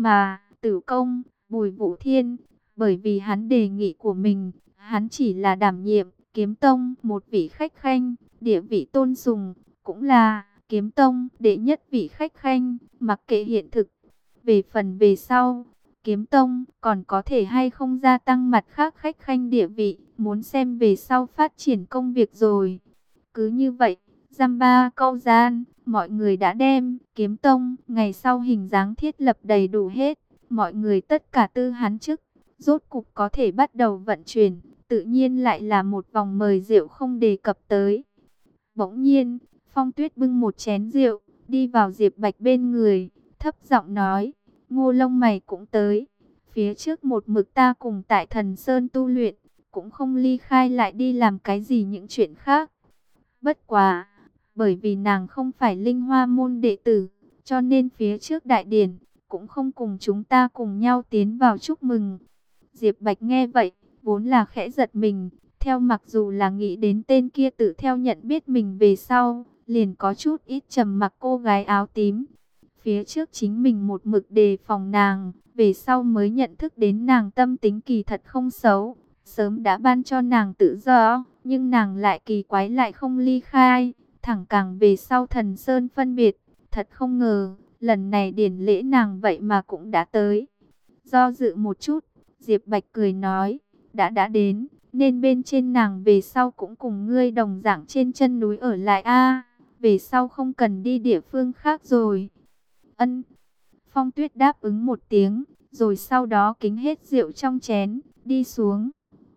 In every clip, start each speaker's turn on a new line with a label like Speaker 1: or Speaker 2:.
Speaker 1: mà Tử Công, Bùi Vũ Thiên, bởi vì hắn đề nghị của mình, hắn chỉ là đảm nhiệm Kiếm Tông một vị khách khanh, địa vị tôn sùng, cũng là Kiếm Tông đệ nhất vị khách khanh, mặc kệ hiện thực. Về phần về sau, Kiếm Tông còn có thể hay không gia tăng mặt khác khách khanh địa vị, muốn xem về sau phát triển công việc rồi. Cứ như vậy, dăm ba câu gian, mọi người đã đem Kiếm Tông ngày sau hình dáng thiết lập đầy đủ hết. Mọi người tất cả tư hán chức, rốt cục có thể bắt đầu vận chuyển, tự nhiên lại là một vòng mời rượu không đề cập tới. Bỗng nhiên, Phong Tuyết bưng một chén rượu, đi vào Diệp Bạch bên người, thấp giọng nói, Ngô Lông mày cũng tới. Phía trước một mực ta cùng tại Thần Sơn tu luyện, cũng không ly khai lại đi làm cái gì những chuyện khác. Bất quá, bởi vì nàng không phải Linh Hoa môn đệ tử, cho nên phía trước đại điển, cũng không cùng chúng ta cùng nhau tiến vào chúc mừng. Diệp Bạch nghe vậy, vốn là khẽ giật mình, theo mặc dù là nghĩ đến tên kia tự theo nhận biết mình về sau, liền có chút ít trầm mặc cô gái áo tím. Phía trước chính mình một mực đề phòng nàng, về sau mới nhận thức đến nàng tâm tính kỳ thật không xấu, sớm đã ban cho nàng tự do, nhưng nàng lại kỳ quái lại không ly khai, thẳng càng về sau Thần Sơn phân biệt, thật không ngờ, lần này điển lễ nàng vậy mà cũng đã tới. Do dự một chút, Diệp Bạch cười nói, đã đến, nên bên trên nàng về sau cũng cùng ngươi đồng dạng trên chân núi ở lại a, về sau không cần đi địa phương khác rồi. Ân. Phong Tuyết đáp ứng một tiếng, rồi sau đó kính hết rượu trong chén, đi xuống.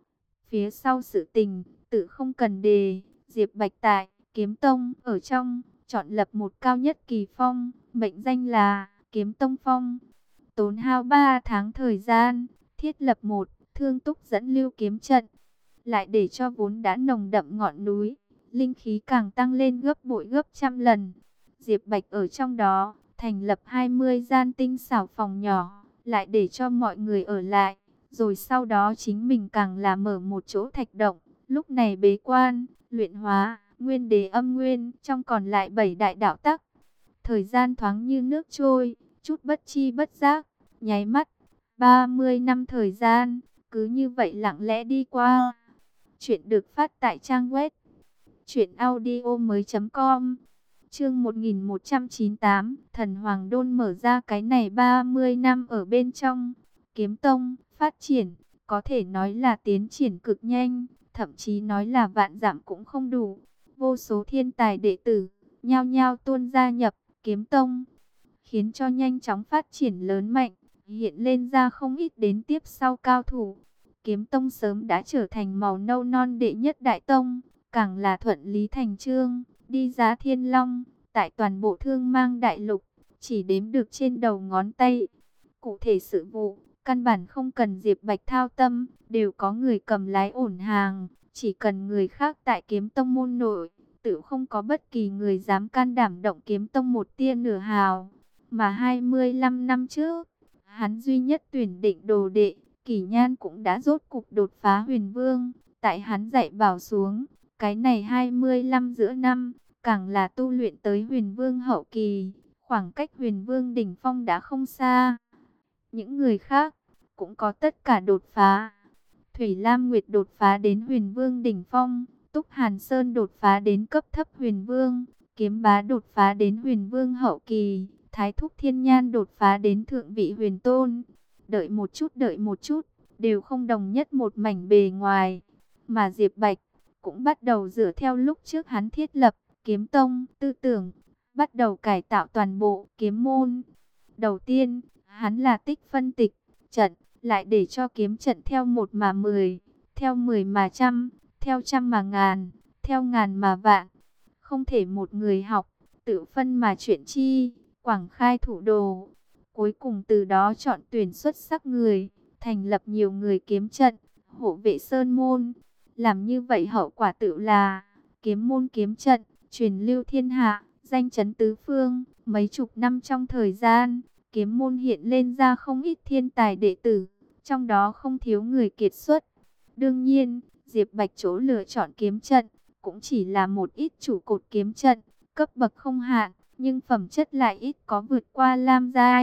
Speaker 1: Phía sau sự tình, tự không cần đề, Diệp Bạch tại Kiếm Tông ở trong, chọn lập một cao nhất kỳ phong, mệnh danh là Kiếm Tông Phong. Tốn hao 3 tháng thời gian, thiết lập một thương túc dẫn lưu kiếm trận, lại để cho vốn đã nồng đậm ngọn núi, linh khí càng tăng lên gấp bội gấp trăm lần. Diệp Bạch ở trong đó, thành lập 20 gian tinh xảo phòng nhỏ, lại để cho mọi người ở lại. Rồi sau đó chính mình càng là mở một chỗ thạch động, lúc này bế quan, luyện hóa, nguyên đế âm nguyên, trong còn lại 7 đại đạo tắc. Thời gian thoáng như nước trôi, chút bất chi bất giác, nháy mắt, 30 năm thời gian, cứ như vậy lặng lẽ đi qua. Chuyện được phát tại trang web truyệnaudiomoi.com. Chương 1198, Thần Hoàng Đôn mở ra cái này 30 năm ở bên trong. Kiếm Tông phát triển, có thể nói là tiến triển cực nhanh, thậm chí nói là vạn dặm cũng không đủ. Vô số thiên tài đệ tử, nhao nhao tuôn gia nhập Kiếm Tông, khiến cho nhanh chóng phát triển lớn mạnh, hiện lên ra không ít đến tiếp sau cao thủ. Kiếm Tông sớm đã trở thành màu nâu non đệ nhất đại tông, càng là thuận lý thành chương, đi giá Thiên Long, tại toàn bộ Thương Mang đại lục, chỉ đếm được trên đầu ngón tay. Cụ thể sự vụ, căn bản không cần Diệp Bạch thao tâm, đều có người cầm lái ổn hàng, chỉ cần người khác tại Kiếm Tông môn nội, tự không có bất kỳ người dám can đảm động Kiếm Tông một tia nửa hào. Mà 25 năm trước, hắn duy nhất tuyển định đồ đệ, Kỷ Nhan cũng đã rốt cục đột phá Huyền Vương, tại hắn dạy bảo xuống, cái này 25 giữa năm, càng là tu luyện tới Huyền Vương hậu kỳ, khoảng cách Huyền Vương đỉnh phong đã không xa. Những người khác cũng có tất cả đột phá. Thủy Lam Nguyệt đột phá đến Huyền Vương đỉnh phong, Túc Hàn Sơn đột phá đến cấp thấp Huyền Vương, Kiếm Bá đột phá đến Huyền Vương hậu kỳ, Thái Thúc Thiên Nhan đột phá đến thượng vị Huyền Tôn. Đợi một chút, đều không đồng nhất một mảnh bề ngoài. Mà Diệp Bạch cũng bắt đầu dựa theo lúc trước hắn thiết lập Kiếm Tông tư tưởng, bắt đầu cải tạo toàn bộ kiếm môn. Đầu tiên, hắn là tích phân tịch trận, lại để cho kiếm trận theo 1 mà 10, theo 10 mà trăm, theo trăm mà ngàn, theo ngàn mà vạn. Không thể một người học, tự phân mà chuyện chi, quảng khai thủ đồ. Cuối cùng từ đó chọn tuyển xuất sắc người, thành lập nhiều người kiếm trận, hộ vệ sơn môn. Làm như vậy hậu quả tự là kiếm môn kiếm trận, truyền lưu thiên hạ, danh chấn tứ phương. Mấy chục năm trong thời gian, kiếm môn hiện lên ra không ít thiên tài đệ tử, trong đó không thiếu người kiệt xuất. Đương nhiên, Diệp Bạch chỗ lựa chọn kiếm trận, cũng chỉ là một ít trụ cột kiếm trận, cấp bậc không hạn, nhưng phẩm chất lại ít có vượt qua lam giai.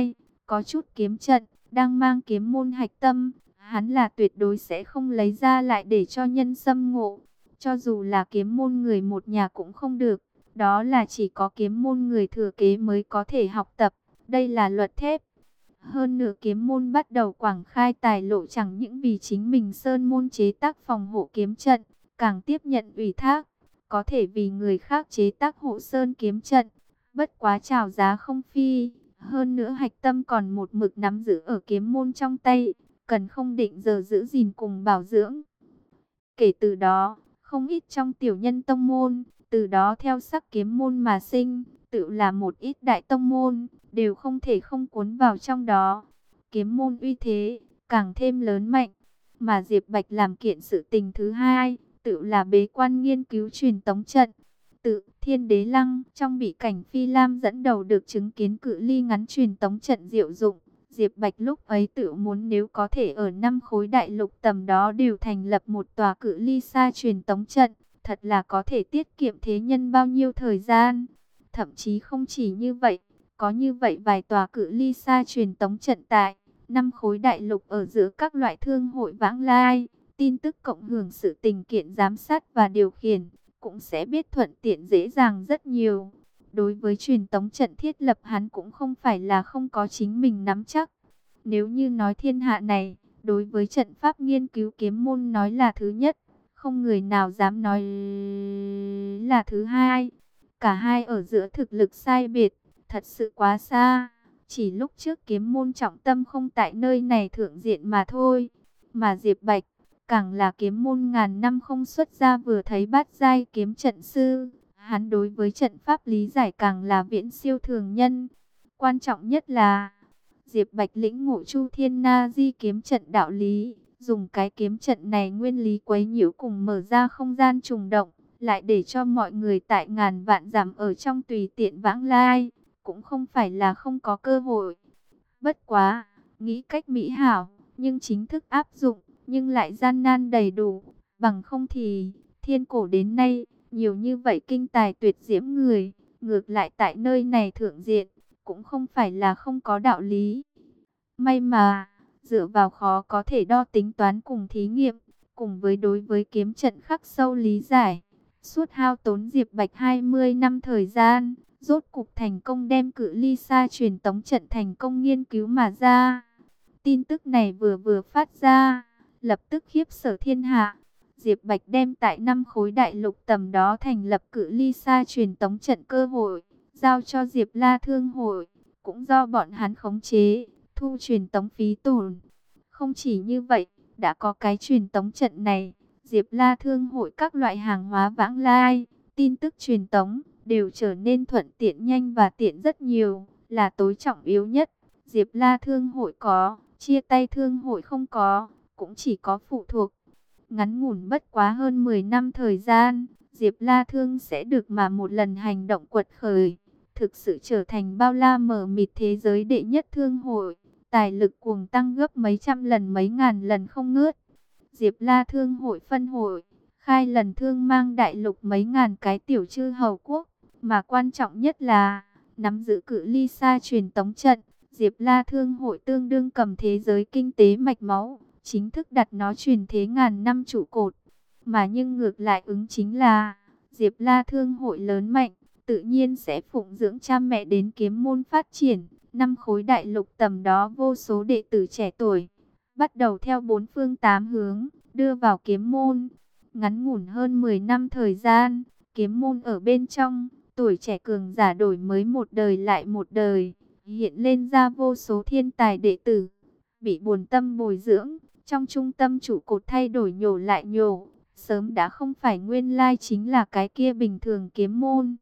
Speaker 1: có chút kiếm trận, đang mang kiếm môn hạch tâm, hắn là tuyệt đối sẽ không lấy ra lại để cho nhân xâm ngộ. Cho dù là kiếm môn người một nhà cũng không được, đó là chỉ có kiếm môn người thừa kế mới có thể học tập, đây là luật thép. Hơn nữa kiếm môn bắt đầu quảng khai tài lộ chẳng những vì chính mình sơn môn chế tác phòng hộ kiếm trận, càng tiếp nhận ủy thác, có thể vì người khác chế tác hộ sơn kiếm trận, bất quá chào giá không phi. Hơn nữa hạch tâm còn một mực nắm giữ ở kiếm môn trong tay, cần không định giờ giữ gìn cùng bảo dưỡng. Kể từ đó, không ít trong tiểu nhân tông môn, từ đó theo sắc kiếm môn mà sinh, tự là một ít đại tông môn, đều không thể không cuốn vào trong đó. Kiếm môn uy thế, càng thêm lớn mạnh, mà Diệp Bạch làm kiện sự tình thứ hai, tự là bế quan nghiên cứu truyền tống trận. Tự Thiên Đế Lăng trong bị cảnh Phi Lam dẫn đầu được chứng kiến cự ly ngắn truyền tống trận diệu dụng. Diệp Bạch lúc ấy tự muốn nếu có thể ở 5 khối đại lục tầm đó đều thành lập một tòa cự ly xa truyền tống trận, thật là có thể tiết kiệm thế nhân bao nhiêu thời gian. Thậm chí không chỉ như vậy, có như vậy vài tòa cự ly xa truyền tống trận tại 5 khối đại lục ở giữa các loại thương hội vãng lai, tin tức cộng hưởng sự tình kiện giám sát và điều khiển, cũng sẽ biết thuận tiện dễ dàng rất nhiều. Đối với truyền tống trận thiết lập hắn cũng không phải là không có chính mình nắm chắc. Nếu như nói thiên hạ này, đối với trận pháp nghiên cứu kiếm môn nói là thứ nhất, không người nào dám nói là thứ hai. Cả hai ở giữa thực lực sai biệt, thật sự quá xa. Chỉ lúc trước kiếm môn trọng tâm không tại nơi này thượng diện mà thôi. Mà Diệp Bạch, càng là kiếm môn ngàn năm không xuất ra vừa thấy bát giai kiếm trận sư. Hắn đối với trận pháp lý giải càng là viễn siêu thường nhân. Quan trọng nhất là Diệp Bạch lĩnh ngộ Chu Thiên Na Di kiếm trận đạo lý, dùng cái kiếm trận này nguyên lý quấy nhiễu cùng mở ra không gian trùng động, lại để cho mọi người tại ngàn vạn dặm ở trong tùy tiện vãng lai, cũng không phải là không có cơ hội. Bất quá, nghĩ cách mỹ hảo, nhưng chính thức áp dụng, nhưng lại gian nan đầy đủ, bằng không thì thiên cổ đến nay, nhiều như vậy kinh tài tuyệt diễm người, ngược lại tại nơi này thượng diện, cũng không phải là không có đạo lý. May mà, dựa vào khó có thể đo tính toán cùng thí nghiệm, cùng với đối với kiếm trận khắc sâu lý giải, suốt hao tốn Diệp Bạch 20 năm thời gian, rốt cục thành công đem cự ly xa truyền tống trận thành công nghiên cứu mà ra. Tin tức này vừa vừa phát ra, lập tức khiếp sợ thiên hạ. Diệp Bạch đem tại 5 khối đại lục tầm đó thành lập cự ly xa truyền tống trận cơ hội, giao cho Diệp La Thương hội, cũng do bọn hắn khống chế, thu truyền tống phí tổn. Không chỉ như vậy, đã có cái truyền tống trận này, Diệp La Thương hội các loại hàng hóa vãng lai, tin tức truyền tống, đều trở nên thuận tiện nhanh và tiện rất nhiều, là tối trọng yếu nhất. Diệp La Thương hội có, chia tay thương hội không có, cũng chỉ có phụ thuộc. Ngắn ngủn bất quá hơn 10 năm thời gian, Diệp La Thương sẽ được mà một lần hành động quật khởi, thực sự trở thành bao la mở mịt thế giới đệ nhất thương hội, tài lực cuồng tăng gấp mấy trăm lần mấy ngàn lần không ngớt. Diệp La Thương hội phân hội, khai lần thương mang đại lục mấy ngàn cái tiểu chư hầu quốc, mà quan trọng nhất là nắm giữ cự ly xa truyền tống trận. Diệp La Thương hội tương đương cầm thế giới kinh tế mạch máu, chính thức đặt nó truyền thế ngàn năm trụ cột. Mà nhưng ngược lại ứng chính là Diệp La Thương hội lớn mạnh, tự nhiên sẽ phụng dưỡng cha mẹ đến kiếm môn phát triển. 5 khối đại lục tầm đó vô số đệ tử trẻ tuổi, bắt đầu theo 4 phương 8 hướng, đưa vào kiếm môn. Ngắn ngủn hơn 10 năm thời gian, kiếm môn ở bên trong, tuổi trẻ cường giả đổi mới một đời lại một đời, hiện lên ra vô số thiên tài đệ tử, bị buồn tâm bồi dưỡng, trong trung tâm trụ cột thay đổi nhổ lại nhổ, sớm đã không phải nguyên lai chính là cái kia bình thường kiếm môn.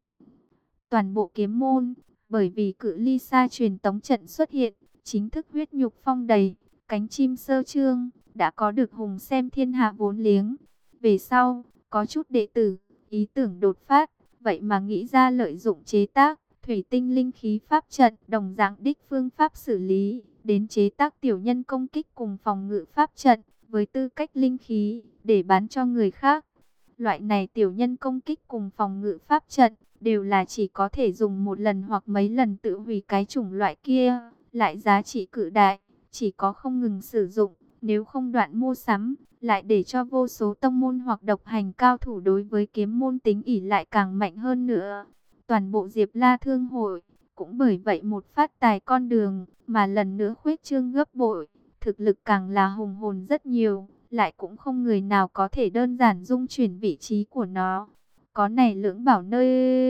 Speaker 1: Toàn bộ kiếm môn, bởi vì cự ly xa truyền tống trận xuất hiện, chính thức huyết nhục phong đầy, cánh chim sơ trương, đã có được hùng xem thiên hạ vốn liếng. Về sau, có chút đệ tử, ý tưởng đột phát, vậy mà nghĩ ra lợi dụng chế tác thủy tinh linh khí pháp trận, đồng dạng đích phương pháp xử lý, đến chế tác tiểu nhân công kích cùng phòng ngự pháp trận, với tư cách linh khí, để bán cho người khác. Loại này tiểu nhân công kích cùng phòng ngự pháp trận, đều là chỉ có thể dùng một lần hoặc mấy lần tự hủy cái chủng loại kia, lại giá trị cự đại, chỉ có không ngừng sử dụng, nếu không đoạn mua sắm, lại để cho vô số tông môn hoặc độc hành cao thủ đối với kiếm môn tính ỷ lại càng mạnh hơn nữa. Toàn bộ Diệp La Thương hội cũng bởi vậy một phát tài con đường mà lần nữa khuếch trương gấp bội, thực lực càng là hùng hồn rất nhiều, lại cũng không người nào có thể đơn giản dung chuyển vị trí của nó. Có này lưỡng bảo nơi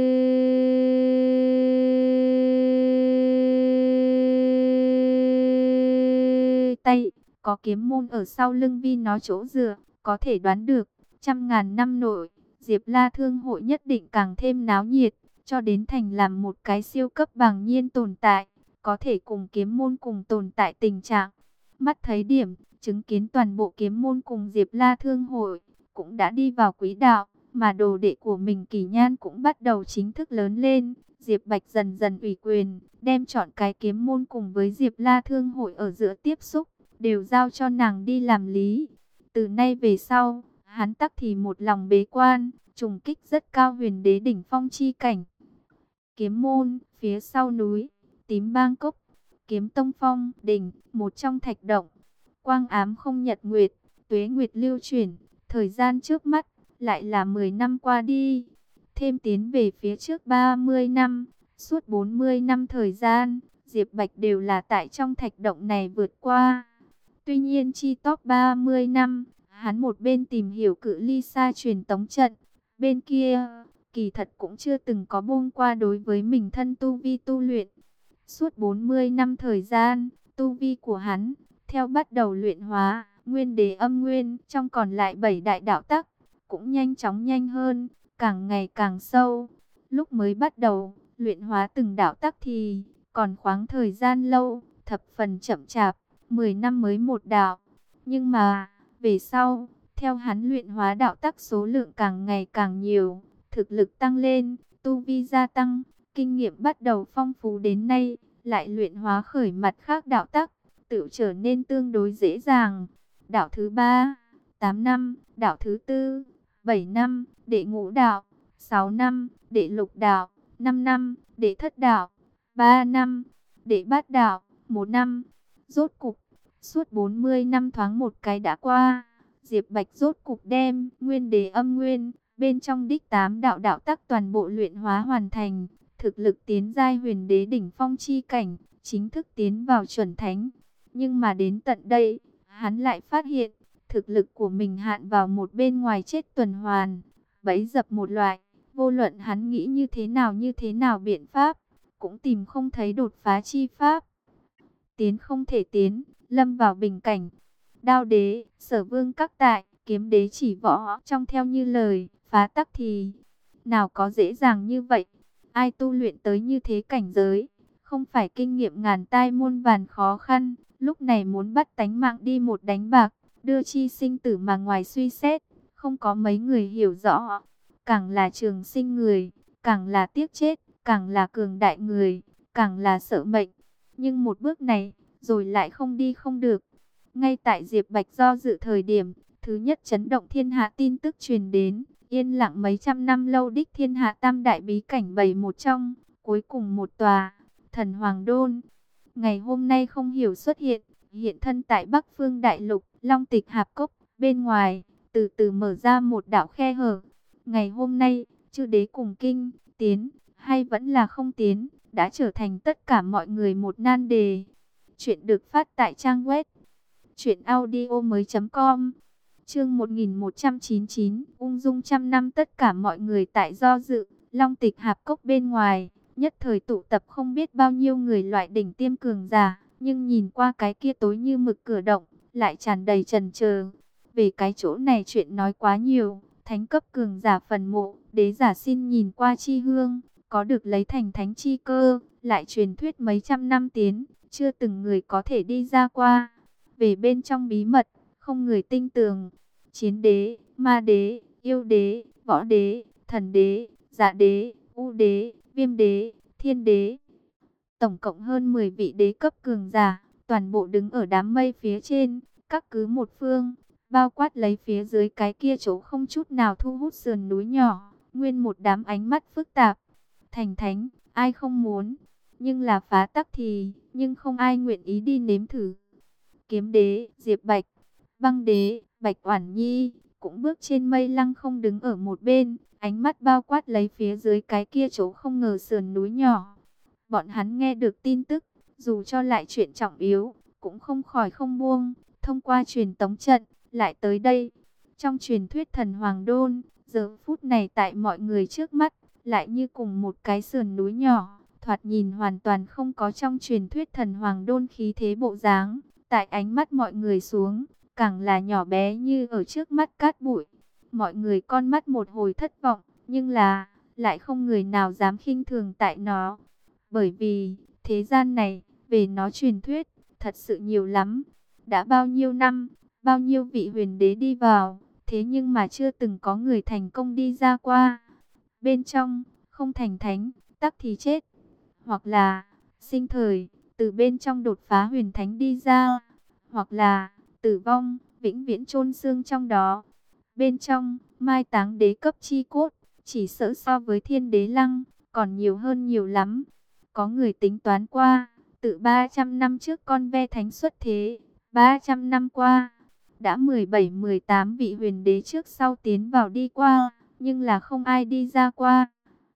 Speaker 1: tay, có kiếm môn ở sau lưng vì nó chỗ dựa, có thể đoán được, trăm ngàn năm nội, Diệp La Thương hội nhất định càng thêm náo nhiệt, cho đến thành làm một cái siêu cấp bàng nhiên tồn tại, có thể cùng kiếm môn cùng tồn tại tình trạng. Mắt thấy điểm, chứng kiến toàn bộ kiếm môn cùng Diệp La Thương hội, cũng đã đi vào quỹ đạo, mà đồ đệ của mình Kỳ Nhan cũng bắt đầu chính thức lớn lên. Diệp Bạch dần dần ủy quyền, đem chọn cái kiếm môn cùng với Diệp La Thương hội ở giữa tiếp xúc, đều giao cho nàng đi làm lý. Từ nay về sau, hắn tắc thì một lòng bế quan, trùng kích rất cao huyền đế đỉnh phong chi cảnh. Kiếm môn, phía sau núi, tím bang cốc, kiếm tông phong, đỉnh, một trong thạch động. Quang ám không nhật nguyệt, tuế nguyệt lưu chuyển, thời gian trước mắt, lại là 10 năm qua đi. Thêm tiến về phía trước 30 năm, suốt 40 năm thời gian, Diệp Bạch đều là tại trong thạch động này vượt qua. Tuy nhiên chi top 30 năm, hắn một bên tìm hiểu cự ly xa truyền tống trận, bên kia, kỳ thật cũng chưa từng có buông qua đối với mình thân tu vi tu luyện. Suốt 40 năm thời gian, tu vi của hắn, theo bắt đầu luyện hóa, nguyên đế âm nguyên, trong còn lại 7 đại đạo tắc, cũng nhanh chóng nhanh hơn, càng ngày càng sâu. Lúc mới bắt đầu, luyện hóa từng đạo tắc thì, còn khoáng thời gian lâu, thập phần chậm chạp, 10 năm mới một đạo. Nhưng mà, về sau, theo hắn luyện hóa đạo tắc số lượng càng ngày càng nhiều, thực lực tăng lên, tu vi gia tăng, kinh nghiệm bắt đầu phong phú đến nay, lại luyện hóa khởi mặt khác đạo tắc, tự trở nên tương đối dễ dàng. Đạo thứ 3, 8 năm, đạo thứ 4, 7 năm, đệ ngũ đạo, 6 năm, đệ lục đạo, 5 năm, đệ thất đạo, 3 năm, đệ bát đạo, 1 năm. Rốt cục, suốt 40 năm thoáng một cái đã qua, Diệp Bạch rốt cục đem nguyên đế âm nguyên, bên trong đích 8 đạo đạo tắc toàn bộ luyện hóa hoàn thành, thực lực tiến giai huyền đế đỉnh phong chi cảnh, chính thức tiến vào chuẩn thánh. Nhưng mà đến tận đây, hắn lại phát hiện, thực lực của mình hạn vào một bên ngoài chết tuần hoàn, bẫy dập một loại, vô luận hắn nghĩ như thế nào biện pháp, cũng tìm không thấy đột phá chi pháp. Tiến không thể tiến, lâm vào bình cảnh. Đao đế, Sở Vương các tại, kiếm đế chỉ võ, trong theo như lời, phá tắc thì nào có dễ dàng như vậy. Ai tu luyện tới như thế cảnh giới, không phải kinh nghiệm ngàn tai muôn vàn khó khăn, lúc này muốn bắt tánh mạng đi một đánh bạc, đưa chi sinh tử mà ngoài suy xét, không có mấy người hiểu rõ. Càng là trường sinh người, càng là tiếc chết, càng là cường đại người, càng là sợ mệnh. Nhưng một bước này, rồi lại không đi không được. Ngay tại Diệp Bạch do dự thời điểm, thứ nhất chấn động thiên hạ tin tức truyền đến, yên lặng mấy trăm năm lâu đích thiên hạ tam đại bí cảnh bày một trong, cuối cùng một tòa, Thần Hoàng Đôn. Ngày hôm nay không hiểu xuất hiện, hiện thân tại Bắc Phương Đại Lục, Long Tịch Hạp Cốc, bên ngoài, từ từ mở ra một đạo khe hở. Ngày hôm nay, chư đế cùng kinh, tiến, hay vẫn là không tiến, đã trở thành tất cả mọi người một nan đề. Chuyện được phát tại trang web truyệnaudiomoi.com. Chương 1199, ung dung trăm năm tất cả mọi người tại do dự, Long Tịch Hạp Cốc bên ngoài, nhất thời tụ tập không biết bao nhiêu người loại đỉnh tiêm cường giả, nhưng nhìn qua cái kia tối như mực cửa động, lại tràn đầy chần chờ. Về cái chỗ này chuyện nói quá nhiều, thánh cấp cường giả phần mộ, đế giả xin nhìn qua chi hương, có được lấy thành thánh chi cơ, lại truyền thuyết mấy trăm năm tiến, chưa từng người có thể đi ra qua. Về bên trong bí mật, không người tinh tường. Chiến đế, ma đế, yêu đế, võ đế, thần đế, dạ đế, u đế, viêm đế, thiên đế. Tổng cộng hơn 10 vị đế cấp cường giả, toàn bộ đứng ở đám mây phía trên, các cứ một phương, bao quát lấy phía dưới cái kia chỗ không chút nào thu hút sườn núi nhỏ, nguyên một đám ánh mắt phức tạp. Thành thánh, ai không muốn, nhưng là phá tắc nhưng không ai nguyện ý đi nếm thử. Kiếm đế, Diệp Bạch, Băng đế, Bạch Oản Nhi cũng bước trên mây lăng không đứng ở một bên, ánh mắt bao quát lấy phía dưới cái kia chỗ không ngờ sườn núi nhỏ. Bọn hắn nghe được tin tức, dù cho lại chuyện trọng yếu, cũng không khỏi không buông, thông qua truyền tống trận, lại tới đây. Trong truyền thuyết thần Hoàng Đôn, giờ phút này tại mọi người trước mắt, lại như cùng một cái sườn núi nhỏ, thoạt nhìn hoàn toàn không có trong truyền thuyết thần Hoàng Đôn khí thế bộ dáng, tại ánh mắt mọi người xuống, càng là nhỏ bé như ở trước mắt cát bụi. Mọi người con mắt một hồi thất vọng, nhưng là, lại không người nào dám khinh thường tại nó. Bởi vì, thế gian này, về nó truyền thuyết, thật sự nhiều lắm. Đã bao nhiêu năm, bao nhiêu vị huyền đế đi vào, thế nhưng mà chưa từng có người thành công đi ra qua. Bên trong, không thành thánh, tắc thì chết. Hoặc là, sinh thời, từ bên trong đột phá huyền thánh đi ra. Hoặc là, tử vong, vĩnh viễn chôn xương trong đó. Bên trong, mai táng đế cấp chi cốt, chỉ sợ so với thiên đế lăng, còn nhiều hơn nhiều lắm. Có người tính toán qua, từ 300 năm trước con ve thánh xuất thế, 300 năm qua, đã 17-18 vị huyền đế trước sau tiến vào đi qua, nhưng là không ai đi ra qua.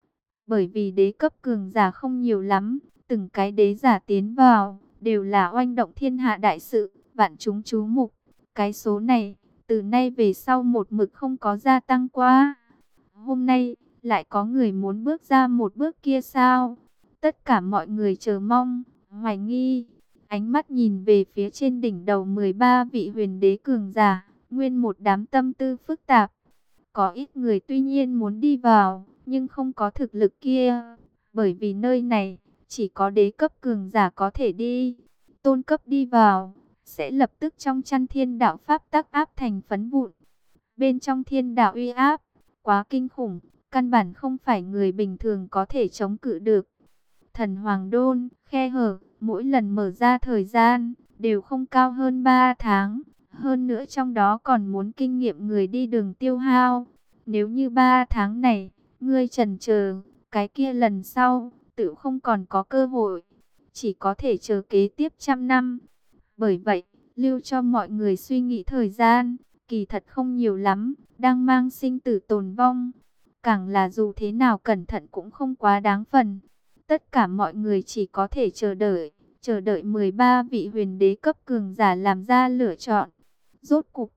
Speaker 1: Bởi vì đế cấp cường giả không nhiều lắm, từng cái đế giả tiến vào, đều là oanh động thiên hạ đại sự, vạn chúng chú mục. Cái số này, từ nay về sau một mực không có gia tăng qua. Hôm nay, lại có người muốn bước ra một bước kia sao? Tất cả mọi người chờ mong, hoài nghi, ánh mắt nhìn về phía trên đỉnh đầu 13 vị huyền đế cường giả, nguyên một đám tâm tư phức tạp. Có ít người tuy nhiên muốn đi vào, nhưng không có thực lực kia, bởi vì nơi này chỉ có đế cấp cường giả có thể đi. Tôn cấp đi vào, sẽ lập tức trong chăn thiên đạo pháp tắc áp thành phấn vụn. Bên trong thiên đạo uy áp, quá kinh khủng, căn bản không phải người bình thường có thể chống cự được. Thần Hoàng Đôn, khe hở, mỗi lần mở ra thời gian, đều không cao hơn 3 tháng. Hơn nữa trong đó còn muốn kinh nghiệm người đi đường tiêu hao. Nếu như 3 tháng này, ngươi chần chờ, cái kia lần sau, tự không còn có cơ hội. Chỉ có thể chờ kế tiếp 100 năm. Bởi vậy, lưu cho mọi người suy nghĩ thời gian, kỳ thật không nhiều lắm, đang mang sinh tử tồn vong. Càng là dù thế nào cẩn thận cũng không quá đáng phần. Tất cả mọi người chỉ có thể chờ đợi 13 vị huyền đế cấp cường giả làm ra lựa chọn. Rốt cục,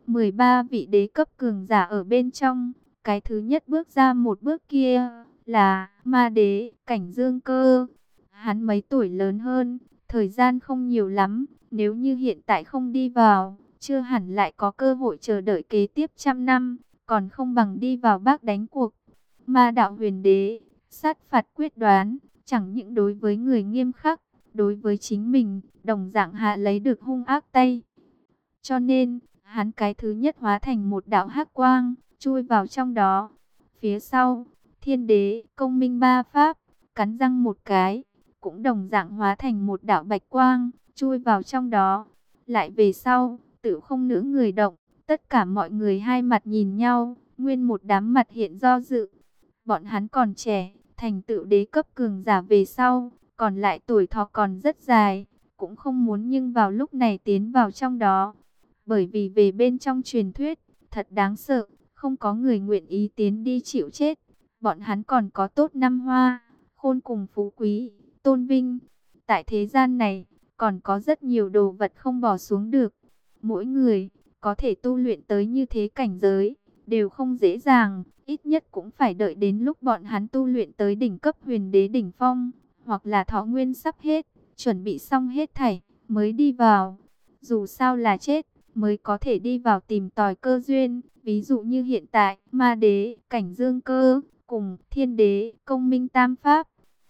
Speaker 1: 13 vị đế cấp cường giả ở bên trong, cái thứ nhất bước ra một bước kia là ma đế Cảnh Dương Cơ. Hắn mấy tuổi lớn hơn, thời gian không nhiều lắm, nếu như hiện tại không đi vào, chưa hẳn lại có cơ hội chờ đợi kế tiếp 100 năm, còn không bằng đi vào bác đánh cuộc. Ma đạo huyền đế, sát phạt quyết đoán, chẳng những đối với người nghiêm khắc, đối với chính mình, đồng dạng hạ lấy được hung ác tay. Cho nên, hắn cái thứ nhất hóa thành một đạo hắc quang, chui vào trong đó. Phía sau, thiên đế, công minh ba pháp, cắn răng một cái, cũng đồng dạng hóa thành một đạo bạch quang, chui vào trong đó. Lại về sau, tự không nữa người động, tất cả mọi người hai mặt nhìn nhau, nguyên một đám mặt hiện do dự. Bọn hắn còn trẻ, thành tựu đế cấp cường giả về sau, còn lại tuổi thọ còn rất dài, cũng không muốn nhưng vào lúc này tiến vào trong đó. Bởi vì về bên trong truyền thuyết, thật đáng sợ, không có người nguyện ý tiến đi chịu chết. Bọn hắn còn có tốt năm hoa, khôn cùng phú quý, tôn vinh. Tại thế gian này, còn có rất nhiều đồ vật không bỏ xuống được. Mỗi người, có thể tu luyện tới như thế cảnh giới, đều không dễ dàng. Ít nhất cũng phải đợi đến lúc bọn hắn tu luyện tới đỉnh cấp huyền đế đỉnh phong, hoặc là thọ nguyên sắp hết, chuẩn bị xong hết thảy, mới đi vào. Dù sao là chết, mới có thể đi vào tìm tòi cơ duyên. Ví dụ như hiện tại, ma đế, Cảnh Dương Cơ, cùng thiên đế, công minh tam pháp.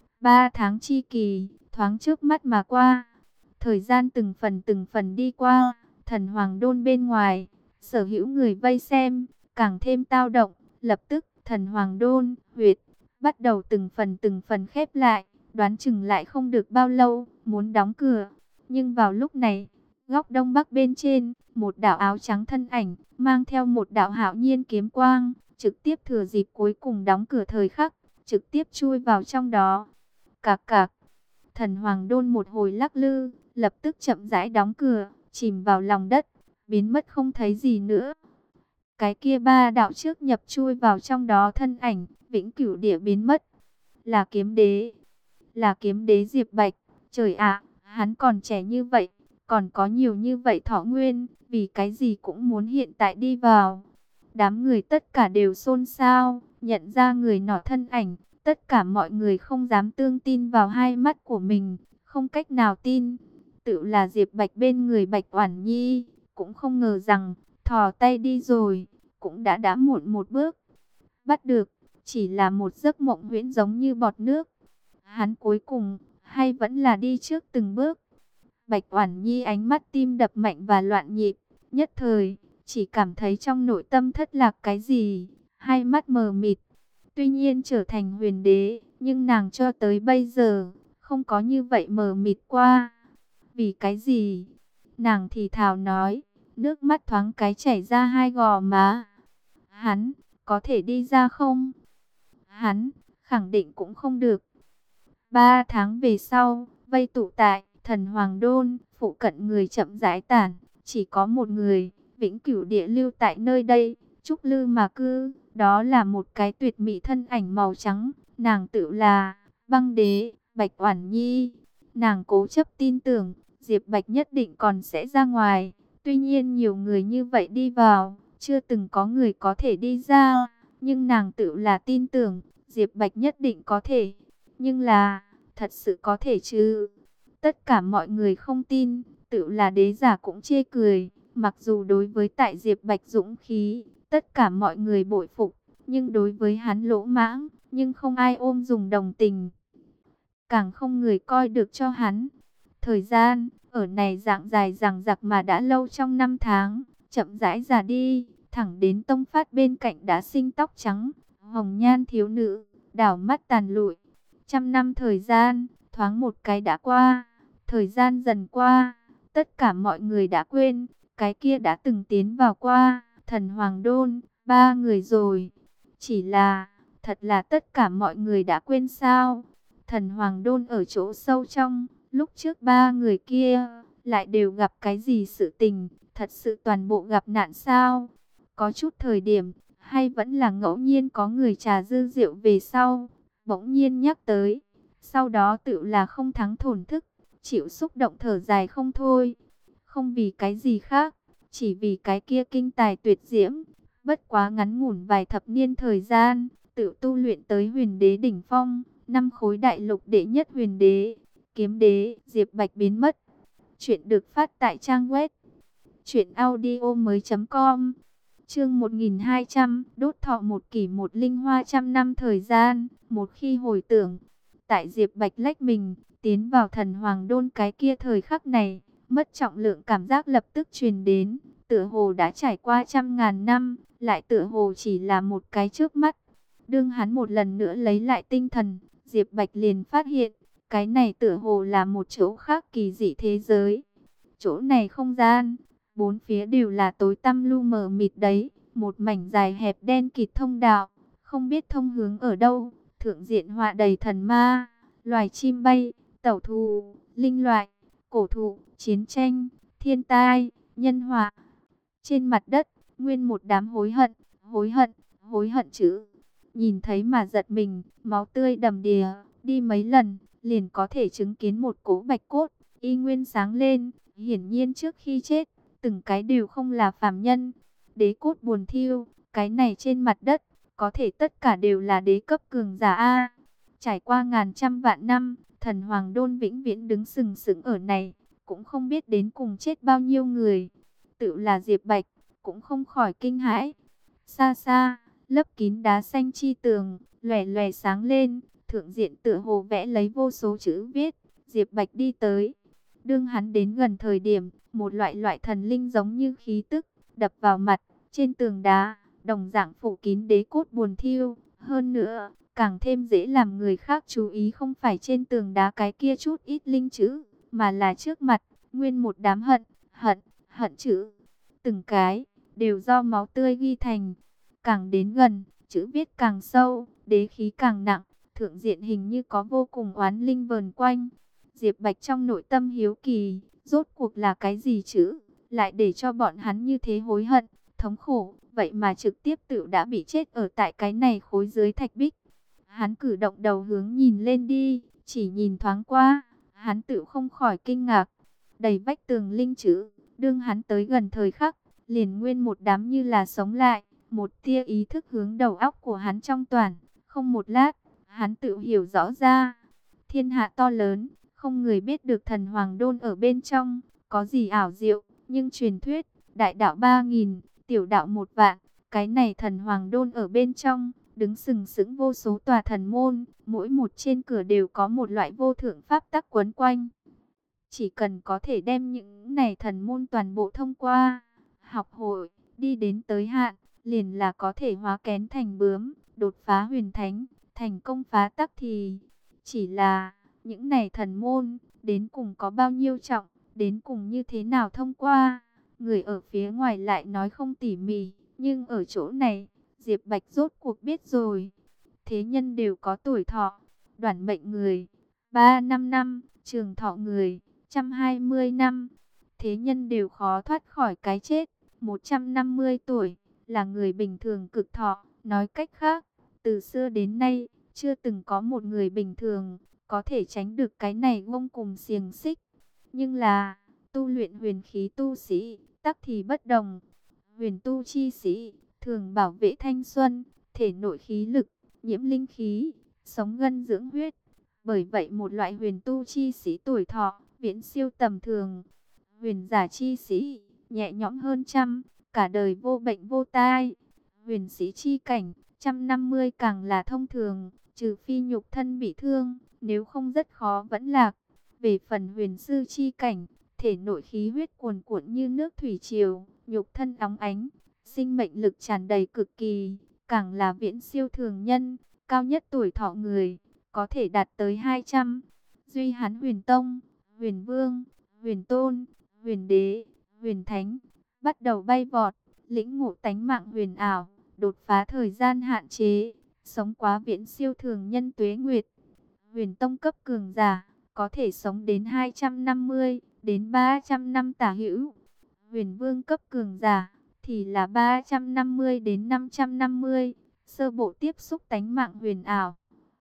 Speaker 1: 3 tháng chi kỳ, thoáng trước mắt mà qua. Thời gian từng phần đi qua, thần Hoàng Đôn bên ngoài, sở hữu người vây xem, càng thêm tao động. Lập tức, thần Hoàng Đôn, huyệt, bắt đầu từng phần khép lại, đoán chừng lại không được bao lâu, muốn đóng cửa. Nhưng vào lúc này, góc đông bắc bên trên, một đạo áo trắng thân ảnh, mang theo một đạo hạo nhiên kiếm quang, trực tiếp thừa dịp cuối cùng đóng cửa thời khắc, trực tiếp chui vào trong đó. Cạc cạc, Thần Hoàng Đôn một hồi lắc lư, lập tức chậm rãi đóng cửa, chìm vào lòng đất, biến mất không thấy gì nữa. Cái kia ba đạo trước nhập chui vào trong đó thân ảnh, vĩnh cửu địa biến mất. Là kiếm đế, là kiếm đế Diệp Bạch. Trời ạ, hắn còn trẻ như vậy, còn có nhiều như vậy thọ nguyên, vì cái gì cũng muốn hiện tại đi vào. Đám người tất cả đều xôn xao, nhận ra người nọ thân ảnh, tất cả mọi người không dám tương tin vào hai mắt của mình, không cách nào tin. Tự là Diệp Bạch bên người Bạch Oản Nhi, cũng không ngờ rằng thò tay đi rồi, cũng đã muộn một bước. Bắt được, chỉ là một giấc mộng huyễn giống như bọt nước. Hắn cuối cùng, hay vẫn là đi trước từng bước. Bạch Oản Nhi ánh mắt tim đập mạnh và loạn nhịp, nhất thời, chỉ cảm thấy trong nội tâm thất lạc cái gì, hai mắt mờ mịt. Tuy nhiên trở thành huyền đế, nhưng nàng cho tới bây giờ, không có như vậy mờ mịt qua. Vì cái gì? Nàng thì thào nói, nước mắt thoáng cái chảy ra hai gò má. Hắn, có thể đi ra không? Hắn, khẳng định cũng không được. 3 tháng về sau, vây tụ tại Thần Hoàng Đôn, phụ cận người chậm rãi tản, chỉ có một người, vĩnh cửu địa lưu tại nơi đây, Trúc Lư mà cư, đó là một cái tuyệt mỹ thân ảnh màu trắng, nàng tự là Băng Đế, Bạch Oản Nhi. Nàng cố chấp tin tưởng, Diệp Bạch nhất định còn sẽ ra ngoài, tuy nhiên nhiều người như vậy đi vào, chưa từng có người có thể đi ra, nhưng nàng tự là tin tưởng, Diệp Bạch nhất định có thể, nhưng là, thật sự có thể chứ? Tất cả mọi người không tin, tự là đế giả cũng chê cười. Mặc dù đối với tại Diệp Bạch dũng khí, tất cả mọi người bội phục, nhưng đối với hắn lỗ mãng, nhưng không ai ôm dùng đồng tình. Càng không người coi được cho hắn. Thời gian, ở này dạng dài dằng dặc mà đã lâu trong 5 tháng, chậm rãi già đi, thẳng đến Tông Phát bên cạnh đã sinh tóc trắng, hồng nhan thiếu nữ, đảo mắt tàn lụi. 100 năm thời gian, thoáng một cái đã qua. Thời gian dần qua, tất cả mọi người đã quên, cái kia đã từng tiến vào qua, Thần Hoàng Đôn, 3 người rồi. Chỉ là, thật là tất cả mọi người đã quên sao? Thần Hoàng Đôn ở chỗ sâu trong, lúc trước 3 người kia, lại đều gặp cái gì sự tình, thật sự toàn bộ gặp nạn sao? Có chút thời điểm, hay vẫn là ngẫu nhiên có người trà dư rượu về sau, bỗng nhiên nhắc tới, sau đó tự là không thắng thổn thức, chịu xúc động thở dài không thôi. Không vì cái gì khác, chỉ vì cái kia kinh tài tuyệt diễm, bất quá ngắn ngủn vài thập niên thời gian, tự tu luyện tới huyền đế đỉnh phong, 5 khối đại lục đệ nhất huyền đế, kiếm đế, Diệp Bạch biến mất. Chuyện được phát tại trang web truyệnaudiomoi.com. Chương 1200, đốt thọ một kỷ một linh hoa 100 năm thời gian. Một khi hồi tưởng, tại Diệp Bạch lách mình tiến vào Thần Hoàng Đôn cái kia thời khắc này, mất trọng lượng cảm giác lập tức truyền đến, tựa hồ đã trải qua 100.000 năm, lại tựa hồ chỉ là một cái chớp mắt. Đương hắn một lần nữa lấy lại tinh thần, Diệp Bạch liền phát hiện, cái này tựa hồ là một chỗ khác kỳ dị thế giới. Chỗ này không gian, bốn phía đều là tối tăm lu mờ mịt đấy, một mảnh dài hẹp đen kịt thông đạo, không biết thông hướng ở đâu, thượng diện họa đầy thần ma, loài chim bay, tẩu thú, linh loại, cổ thụ, chiến tranh, thiên tai, nhân họa. Trên mặt đất, nguyên một đám hối hận, hối hận, hối hận chữ. Nhìn thấy mà giật mình, máu tươi đầm đìa, đi mấy lần, liền có thể chứng kiến một cỗ bạch cốt, y nguyên sáng lên, hiển nhiên trước khi chết, từng cái đều không là phàm nhân. Đế cốt buồn thiêu, cái này trên mặt đất, có thể tất cả đều là đế cấp cường giả A. Trải qua ngàn trăm vạn năm, Thần Hoàng Đôn vĩnh viễn đứng sừng sững ở này, cũng không biết đến cùng chết bao nhiêu người. Tự là Diệp Bạch, cũng không khỏi kinh hãi. Xa xa, lấp kín đá xanh chi tường, lòe lòe sáng lên, thượng diện tựa hồ vẽ lấy vô số chữ viết. Diệp Bạch đi tới. Đương hắn đến gần thời điểm, một loại thần linh giống như khí tức, đập vào mặt, trên tường đá, đồng dạng phủ kín đế cốt buồn thiêu. Hơn nữa, càng thêm dễ làm người khác chú ý không phải trên tường đá cái kia chút ít linh chữ, mà là trước mặt, nguyên một đám hận, hận, hận chữ. Từng cái, đều do máu tươi ghi thành. Càng đến gần, chữ viết càng sâu, đế khí càng nặng, thượng diện hình như có vô cùng oán linh vờn quanh. Diệp Bạch trong nội tâm hiếu kỳ, rốt cuộc là cái gì chứ? Lại để cho bọn hắn như thế hối hận, thống khổ, vậy mà trực tiếp tự đã bị chết ở tại cái này khối dưới thạch bích. Hắn cử động đầu hướng nhìn lên đi, chỉ nhìn thoáng qua, hắn tự không khỏi kinh ngạc. Đầy vách tường linh chữ, đương hắn tới gần thời khắc, liền nguyên một đám như là sống lại, một tia ý thức hướng đầu óc của hắn trong toàn, không một lát, hắn tự hiểu rõ ra. Thiên hạ to lớn, không người biết được thần Hoàng Đôn ở bên trong, có gì ảo diệu, nhưng truyền thuyết, đại đạo 3.000, tiểu đạo 1 vạn, cái này thần Hoàng Đôn ở bên trong, đứng sừng sững vô số tòa thần môn, mỗi một trên cửa đều có một loại vô thượng pháp tắc quấn quanh. Chỉ cần có thể đem những này thần môn toàn bộ thông qua, học hội, đi đến tới hạn, liền là có thể hóa kén thành bướm, đột phá huyền thánh, thành công phá tắc thì. Chỉ là, những này thần môn, đến cùng có bao nhiêu trọng, đến cùng như thế nào thông qua. Người ở phía ngoài lại nói không tỉ mỉ, nhưng ở chỗ này, Diệp Bạch rốt cuộc biết rồi. Thế nhân đều có tuổi thọ, đoản mệnh người, 3-5 năm, trường thọ người, 120 năm. Thế nhân đều khó thoát khỏi cái chết, 150 tuổi, là người bình thường cực thọ. Nói cách khác, từ xưa đến nay, chưa từng có một người bình thường có thể tránh được cái này ngông cùng xiềng xích. Nhưng là, tu luyện huyền khí tu sĩ, tắc thì bất đồng. Huyền tu chi sĩ, thường bảo vệ thanh xuân, thể nội khí lực, nhiễm linh khí, sống ngân dưỡng huyết. Bởi vậy một loại huyền tu chi sĩ tuổi thọ, viễn siêu tầm thường. Huyền giả chi sĩ, nhẹ nhõm hơn trăm, cả đời vô bệnh vô tai. Huyền sĩ chi cảnh, 150 càng là thông thường, trừ phi nhục thân bị thương, nếu không rất khó vẫn lạc. Về phần huyền sư chi cảnh, thể nội khí huyết cuồn cuộn như nước thủy triều, nhục thân óng ánh, sinh mệnh lực tràn đầy cực kỳ, càng là viễn siêu thường nhân, cao nhất tuổi thọ người, có thể đạt tới 200. Duy hắn huyền tông, huyền vương, huyền tôn, huyền đế, huyền thánh, bắt đầu bay vọt, lĩnh ngộ tánh mạng huyền ảo, đột phá thời gian hạn chế, sống quá viễn siêu thường nhân tuế nguyệt. Huyền tông cấp cường giả, có thể sống đến 250 đến 300 năm tả hữu. Huyền vương cấp cường giả thì là 350 đến 550, sơ bộ tiếp xúc tánh mạng huyền ảo.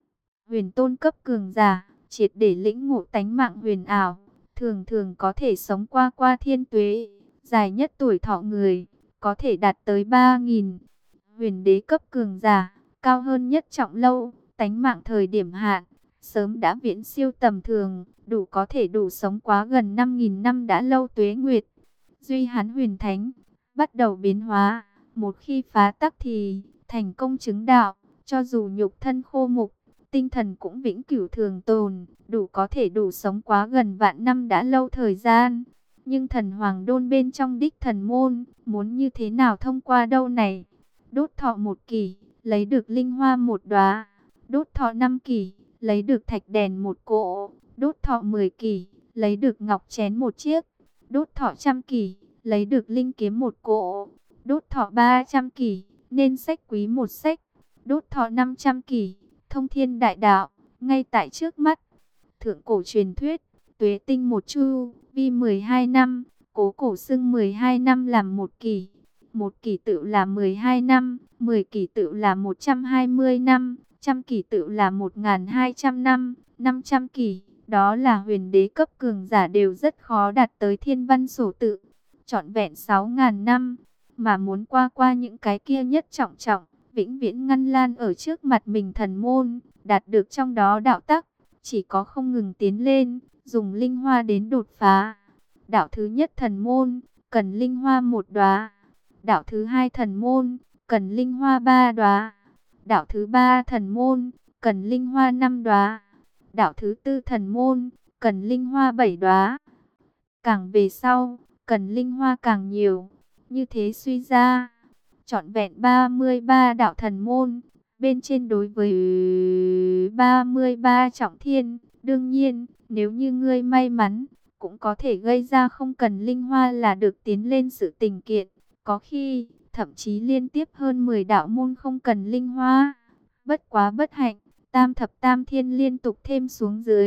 Speaker 1: Huyền tôn cấp cường giả, triệt để lĩnh ngộ tánh mạng huyền ảo, thường thường có thể sống qua thiên tuế, dài nhất tuổi thọ người, có thể đạt tới 3.000. Huyền đế cấp cường giả, cao hơn nhất trọng lâu, tánh mạng thời điểm hạn, sớm đã viễn siêu tầm thường, có thể đủ sống quá gần 5.000 năm đã lâu tuế nguyệt. Duy hắn huyền thánh, bắt đầu biến hóa, một khi phá tắc thì thành công chứng đạo, cho dù nhục thân khô mục, tinh thần cũng vĩnh cửu thường tồn, có thể đủ sống quá gần vạn năm đã lâu thời gian. Nhưng thần Hoàng Đôn bên trong đích thần môn, muốn như thế nào thông qua đâu này? Đốt thọ 1 kỷ, lấy được linh hoa 1 đóa. Đốt thọ 5 kỷ, lấy được thạch đèn 1 cỗ. Đốt thọ 10 kỷ, lấy được ngọc chén 1 chiếc. Đốt thọ 100 kỷ, lấy được linh kiếm 1 cỗ. Đốt thọ 300 kỷ, nên sách quý 1 sách. Đốt thọ 500 kỷ, thông thiên đại đạo, ngay tại trước mắt. Thượng cổ truyền thuyết, tuế tinh 1 chu, vi 12 năm, cố cổ xưng 12 năm làm 1 kỷ. 1 kỷ tự là 12 năm, 10 kỷ tự là 120 năm, 100 kỷ tự là 1200 năm, 500 kỷ, đó là huyền đế cấp cường giả đều rất khó đạt tới thiên văn sổ tự, trọn vẹn 6.000 năm, mà muốn qua những cái kia nhất trọng trọng, vĩnh viễn ngăn lan ở trước mặt mình thần môn, đạt được trong đó đạo tắc, chỉ có không ngừng tiến lên, dùng linh hoa đến đột phá. Đạo thứ nhất thần môn, cần linh hoa 1 đóa. Đạo thứ hai thần môn, cần linh hoa 3 đóa. Đạo thứ ba thần môn, cần linh hoa 5 đóa. Đạo thứ tư thần môn, cần linh hoa 7 đóa. Càng về sau, cần linh hoa càng nhiều. Như thế suy ra, trọn vẹn 33 đạo thần môn, bên trên đối với 33 trọng thiên. Đương nhiên, nếu như ngươi may mắn, cũng có thể gây ra không cần linh hoa là được tiến lên sự tình kiện. Có khi, thậm chí liên tiếp hơn 10 đạo môn không cần linh hoa. Bất quá bất hạnh, tam thập tam thiên liên tục thêm xuống dưới.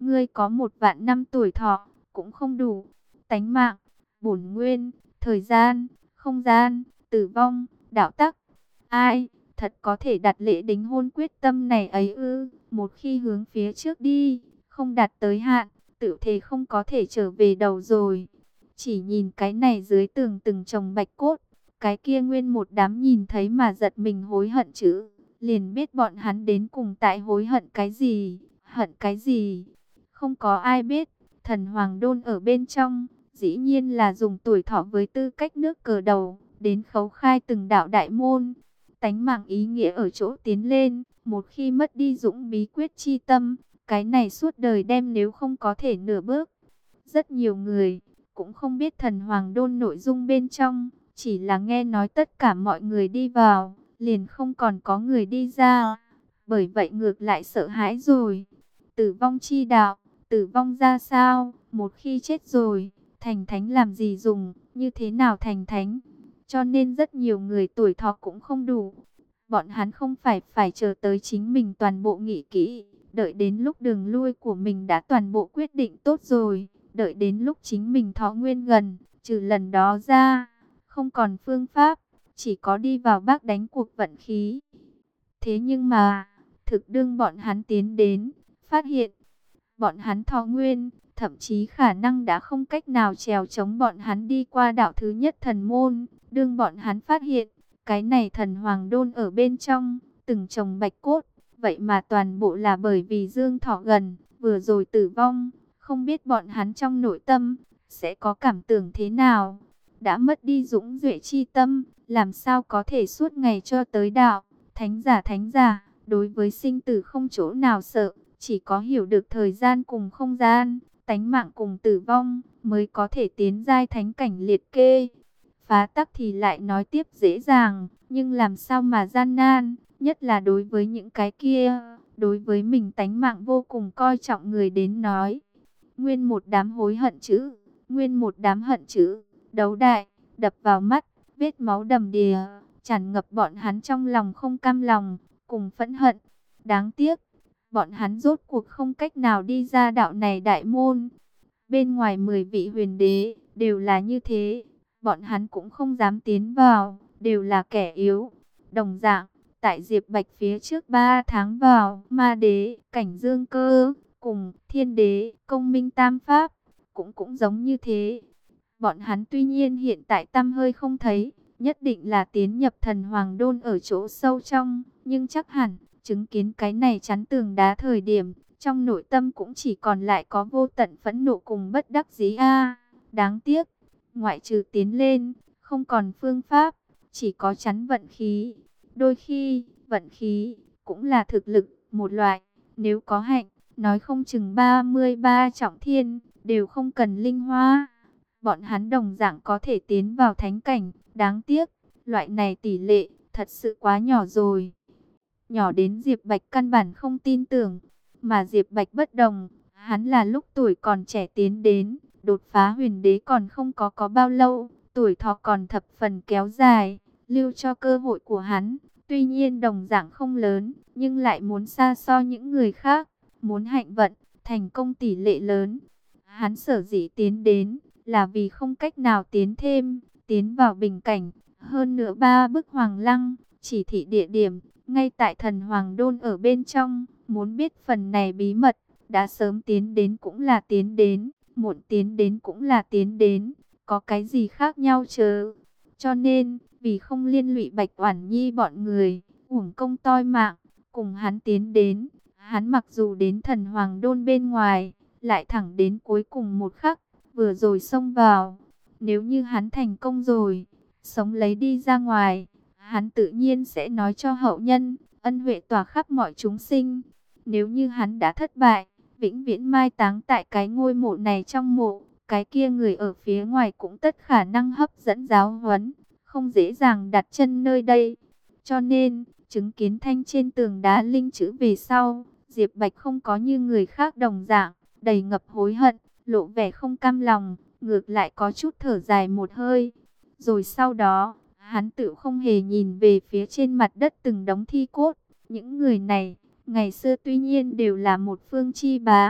Speaker 1: ngươi có 1.000 năm tuổi thọ, cũng không đủ. Tánh mạng, bổn nguyên, thời gian, không gian, tử vong, đạo tắc. Ai, thật có thể đặt lễ đính hôn quyết tâm này ấy ư? Một khi hướng phía trước đi, không đạt tới hạn, tự thể không có thể trở về đầu rồi. Chỉ nhìn cái này dưới tường từng chồng bạch cốt, cái kia nguyên một đám nhìn thấy mà giật mình hối hận chứ. Liền biết bọn hắn đến cùng tại hối hận cái gì, hận cái gì. Không có ai biết, thần Hoàng Đôn ở bên trong, dĩ nhiên là dùng tuổi thọ với tư cách nước cờ đầu, đến khấu khai từng đạo đại môn. Tánh mạng ý nghĩa ở chỗ tiến lên, một khi mất đi dũng bí quyết chi tâm, cái này suốt đời đem nếu không có thể nửa bước. Rất nhiều người cũng không biết thần Hoàng Đôn nội dung bên trong, chỉ là nghe nói tất cả mọi người đi vào, liền không còn có người đi ra. Bởi vậy ngược lại sợ hãi rồi. Tử vong chi đạo, tử vong ra sao? Một khi chết rồi, thành thánh làm gì dùng, như thế nào thành thánh? Cho nên rất nhiều người tuổi thọ cũng không đủ. Bọn hắn không phải chờ tới chính mình toàn bộ nghĩ kỹ, đợi đến lúc đường lui của mình đã toàn bộ quyết định tốt rồi, đợi đến lúc chính mình thọ nguyên gần, trừ lần đó ra, không còn phương pháp, chỉ có đi vào bác đánh cuộc vận khí. Thế nhưng mà, thực đương bọn hắn tiến đến, phát hiện, bọn hắn thọ nguyên, thậm chí khả năng đã không cách nào trèo chống bọn hắn đi qua đạo thứ nhất thần môn. Đương bọn hắn phát hiện, cái này thần Hoàng Đôn ở bên trong, từng chồng bạch cốt, vậy mà toàn bộ là bởi vì dương thọ gần, vừa rồi tử vong, không biết bọn hắn trong nội tâm, sẽ có cảm tưởng thế nào. Đã mất đi dũng duệ chi tâm, làm sao có thể suốt ngày cho tới đạo, thánh giả, đối với sinh tử không chỗ nào sợ, chỉ có hiểu được thời gian cùng không gian, tánh mạng cùng tử vong, mới có thể tiến giai thánh cảnh liệt kê. Phá tắc thì lại nói tiếp dễ dàng, nhưng làm sao mà gian nan, nhất là đối với những cái kia, đối với mình tánh mạng vô cùng coi trọng người đến nói. Nguyên một đám hối hận chữ, nguyên một đám hận chữ, đấu đại, đập vào mắt, vết máu đầm đìa, tràn ngập bọn hắn trong lòng không cam lòng, cùng phẫn hận. Đáng tiếc, bọn hắn rốt cuộc không cách nào đi ra đạo này đại môn. Bên ngoài 10 vị huyền đế, đều là như thế. Bọn hắn cũng không dám tiến vào, đều là kẻ yếu. Đồng dạng, tại Diệp Bạch phía trước 3 tháng vào, ma đế, cảnh dương cơ, cùng thiên đế, công minh tam pháp, cũng giống như thế. Bọn hắn tuy nhiên hiện tại tăm hơi không thấy, nhất định là tiến nhập thần Hoàng Đôn ở chỗ sâu trong, nhưng chắc hẳn, chứng kiến cái này chắn tường đá thời điểm, trong nội tâm cũng chỉ còn lại có vô tận phẫn nộ cùng bất đắc dĩ a. Đáng tiếc, ngoại trừ tiến lên, không còn phương pháp, chỉ có chắn vận khí. Đôi khi, vận khí cũng là thực lực một loại, nếu có hạnh, nói không chừng 33 trọng thiên đều không cần linh hoa. Bọn hắn đồng dạng có thể tiến vào thánh cảnh, đáng tiếc, loại này tỷ lệ thật sự quá nhỏ rồi. Nhỏ đến Diệp Bạch căn bản không tin tưởng, mà Diệp Bạch bất đồng, hắn là lúc tuổi còn trẻ tiến đến, đột phá huyền đế còn không có bao lâu, tuổi thọ còn thập phần kéo dài, lưu cho cơ hội của hắn, tuy nhiên đồng dạng không lớn, nhưng lại muốn xa so những người khác, muốn hạnh vận, thành công tỷ lệ lớn. Hắn sở dĩ tiến đến, là vì không cách nào tiến thêm, tiến vào bình cảnh, hơn nữa 3 bức hoàng lăng, chỉ thị địa điểm, ngay tại thần Hoàng Đôn ở bên trong, muốn biết phần này bí mật, đã sớm tiến đến cũng là tiến đến, muộn tiến đến cũng là tiến đến, có cái gì khác nhau chớ. Cho nên, vì không liên lụy Bạch Oản Nhi bọn người, uổng công toi mạng, cùng hắn tiến đến, hắn mặc dù đến thần Hoàng Đôn bên ngoài, lại thẳng đến cuối cùng một khắc, vừa rồi xông vào. Nếu như hắn thành công rồi, sống lấy đi ra ngoài, hắn tự nhiên sẽ nói cho hậu nhân, ân huệ tỏa khắp mọi chúng sinh. Nếu như hắn đã thất bại, vĩnh viễn mai táng tại cái ngôi mộ này trong mộ, cái kia người ở phía ngoài cũng tất khả năng hấp dẫn giáo huấn, không dễ dàng đặt chân nơi đây. Cho nên, chứng kiến thanh trên tường đá linh chữ về sau, Diệp Bạch không có như người khác đồng dạng, đầy ngập hối hận, lộ vẻ không cam lòng, ngược lại có chút thở dài một hơi. Rồi sau đó, hắn tự không hề nhìn về phía trên mặt đất từng đống thi cốt. Những người này, ngày xưa tuy nhiên đều là một phương chi bá,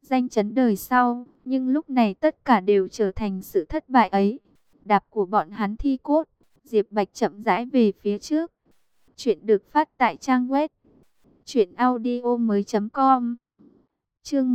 Speaker 1: danh chấn đời sau, nhưng lúc này tất cả đều trở thành sự thất bại ấy. Đạp của bọn hắn thi cốt, Diệp Bạch chậm rãi về phía trước. Chuyện được phát tại trang web truyệnaudiomoi.com. Chương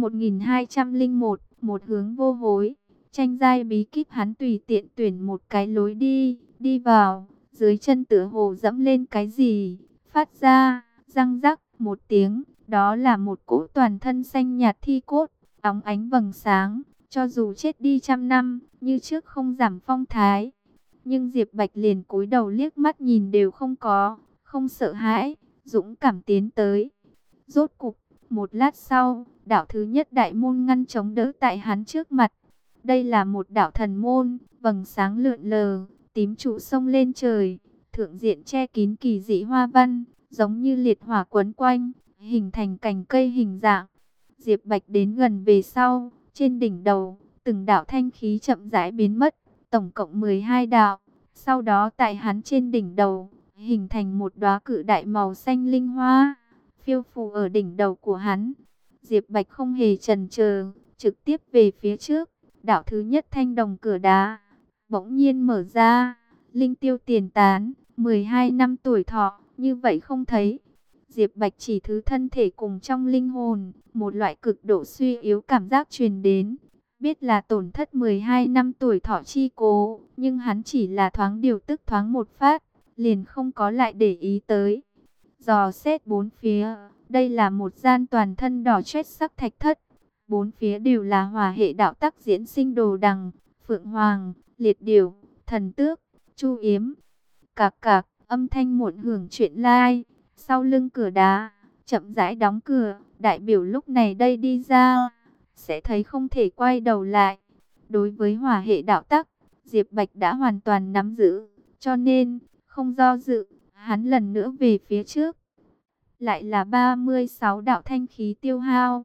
Speaker 1: 1201, một hướng vô hối. Tranh giai bí kíp, hắn tùy tiện tuyển một cái lối đi, đi vào, dưới chân tựa hồ dẫm lên cái gì, phát ra răng rắc một tiếng, đó là một cỗ toàn thân xanh nhạt thi cốt, óng ánh vầng sáng, cho dù chết đi trăm năm, như trước không giảm phong thái. Nhưng Diệp Bạch liền cúi đầu liếc mắt nhìn đều không có, không sợ hãi, dũng cảm tiến tới. Rốt cục, một lát sau, đạo thứ nhất đại môn ngăn chống đỡ tại hắn trước mặt. Đây là một đạo thần môn, vầng sáng lượn lờ, tím trụ sông lên trời, thượng diện che kín kỳ dị hoa văn, giống như liệt hỏa quấn quanh, hình thành cành cây hình dạng. Diệp Bạch đến gần về sau, trên đỉnh đầu, từng đạo thanh khí chậm rãi biến mất, tổng cộng 12 đạo. Sau đó tại hắn trên đỉnh đầu, hình thành một đóa cự đại màu xanh linh hoa, phiêu phù ở đỉnh đầu của hắn. Diệp Bạch không hề chần chờ, trực tiếp về phía trước. Đạo thứ nhất thanh đồng cửa đá bỗng nhiên mở ra, linh tiêu tiền tán, 12 năm tuổi thọ, như vậy không thấy. Diệp Bạch chỉ thứ thân thể cùng trong linh hồn, một loại cực độ suy yếu cảm giác truyền đến. Biết là tổn thất 12 năm tuổi thọ chi cố, nhưng hắn chỉ là thoáng điều tức thoáng một phát, liền không có lại để ý tới. Dò xét bốn phía, đây là một gian toàn thân đỏ chót sắc thạch thất. Bốn phía đều là hỏa hệ đạo tắc diễn sinh đồ đằng, phượng hoàng, liệt điểu, thần tước, chu yếm. Cạc cạc, âm thanh muộn hưởng chuyện lai. Sau lưng cửa đá, chậm rãi đóng cửa, đại biểu lúc này đây đi ra, sẽ thấy không thể quay đầu lại. Đối với hỏa hệ đạo tắc, Diệp Bạch đã hoàn toàn nắm giữ, cho nên, không do dự, hắn lần nữa về phía trước. Lại là 36 đạo thanh khí tiêu hao,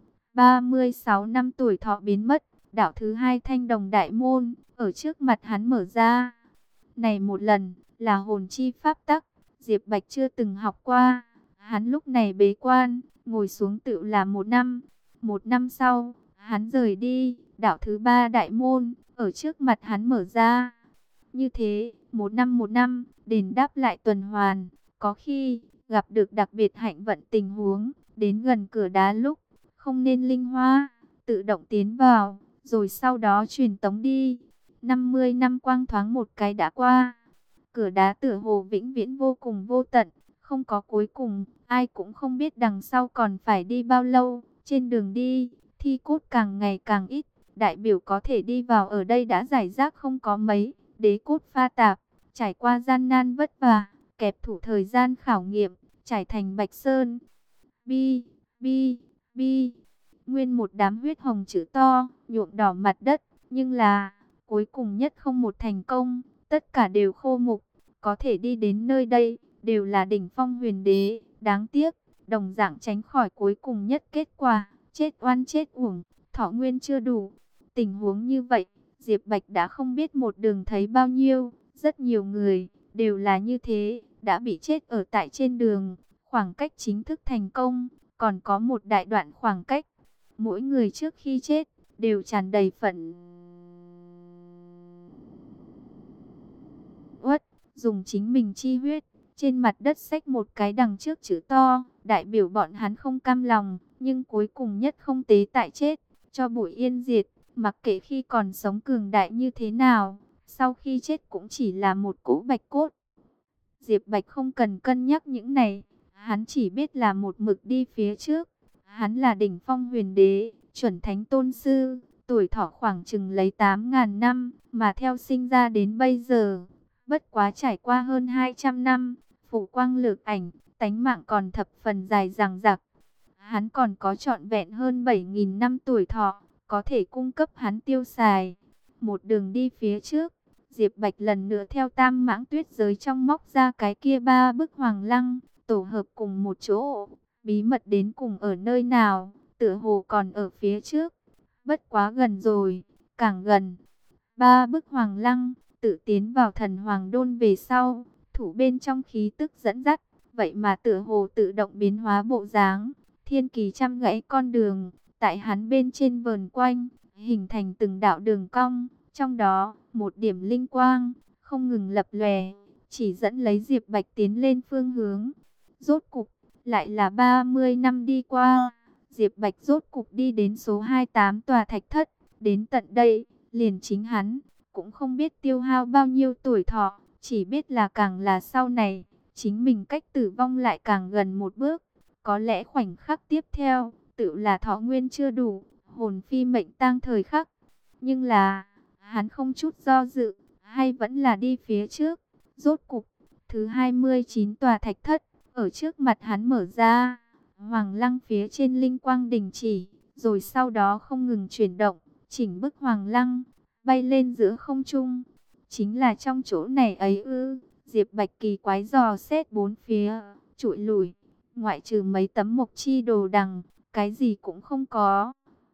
Speaker 1: 36 năm tuổi thọ biến mất, đạo thứ hai thanh đồng đại môn, ở trước mặt hắn mở ra. Này một lần, là hồn chi pháp tắc, Diệp Bạch chưa từng học qua. Hắn lúc này bế quan, ngồi xuống tự là một năm. Một năm sau, hắn rời đi, đạo thứ ba đại môn, ở trước mặt hắn mở ra. Như thế, một năm, đền đáp lại tuần hoàn. Có khi, gặp được đặc biệt hạnh vận tình huống, đến gần cửa đá lúc, không nên linh hoa, tự động tiến vào, rồi sau đó truyền tống đi. 50 năm quang thoáng một cái đã qua. Cửa đá tựa hồ vĩnh viễn vô cùng vô tận, không có cuối cùng, ai cũng không biết đằng sau còn phải đi bao lâu. Trên đường đi, thi cốt càng ngày càng ít, đại biểu có thể đi vào ở đây đã giải rác không có mấy. Đế cốt pha tạp, trải qua gian nan vất vả, kẹp thủ thời gian khảo nghiệm, trải thành bạch sơn. Bi, bi, bi, nguyên một đám huyết hồng chữ to, nhuộm đỏ mặt đất, nhưng là, cuối cùng nhất không một thành công, tất cả đều khô mục. Có thể đi đến nơi đây, đều là đỉnh phong huyền đế, đáng tiếc, đồng dạng tránh khỏi cuối cùng nhất kết quả, chết oan chết uổng, thọ nguyên chưa đủ. Tình huống như vậy, Diệp Bạch đã không biết một đường thấy bao nhiêu, rất nhiều người, đều là như thế, đã bị chết ở tại trên đường, khoảng cách chính thức thành công, còn có một đại đoạn khoảng cách. Mỗi người trước khi chết, đều tràn đầy phẫn uất, dùng chính mình chi huyết, trên mặt đất xách một cái đằng trước chữ to, đại biểu bọn hắn không cam lòng, nhưng cuối cùng nhất không tế tại chết, cho bụi yên diệt, mặc kệ khi còn sống cường đại như thế nào, sau khi chết cũng chỉ là một cỗ bạch cốt. Diệp Bạch không cần cân nhắc những này, hắn chỉ biết là một mực đi phía trước. Hắn là đỉnh phong huyền đế, chuẩn thánh tôn sư, tuổi thọ khoảng chừng lấy 8.000 năm, mà theo sinh ra đến bây giờ, bất quá trải qua hơn 200 năm, phủ quang lược ảnh, tánh mạng còn thập phần dài dằng dặc. Hắn còn có trọn vẹn hơn 7.000 năm tuổi thọ, có thể cung cấp hắn tiêu xài. Một đường đi phía trước, Diệp Bạch lần nữa theo Tam Mãng Tuyết giới trong móc ra cái kia 3 bức hoàng lăng, tổ hợp cùng một chỗ. Bí mật đến cùng ở nơi nào, tựa hồ còn ở phía trước. Bất quá gần rồi, càng gần. 3 bức hoàng lăng, tự tiến vào thần hoàng đôn về sau, thủ bên trong khí tức dẫn dắt, vậy mà tựa hồ tự động biến hóa bộ dáng. Thiên kỳ trăm gãy con đường, tại hắn bên trên vờn quanh, hình thành từng đạo đường cong, trong đó một điểm linh quang không ngừng lập lòe, chỉ dẫn lấy Diệp Bạch tiến lên phương hướng. Rốt cục lại là 30 năm đi qua, Diệp Bạch rốt cục đi đến số 28 tòa thạch thất. Đến tận đây, liền chính hắn cũng không biết tiêu hao bao nhiêu tuổi thọ, chỉ biết là càng là sau này, chính mình cách tử vong lại càng gần một bước. Có lẽ khoảnh khắc tiếp theo, tự là thọ nguyên chưa đủ, hồn phi mệnh tang thời khắc. Nhưng là, hắn không chút do dự, hay vẫn là đi phía trước. Rốt cục, thứ 29 tòa thạch thất, ở trước mặt hắn mở ra. Hoàng lăng phía trên linh quang đình chỉ, rồi sau đó không ngừng chuyển động, chỉnh bức hoàng lăng, bay lên giữa không trung. Chính là trong chỗ này ấy ư? Diệp Bạch kỳ quái dò xét bốn phía, trụi lủi, ngoại trừ mấy tấm mộc chi đồ đằng, cái gì cũng không có.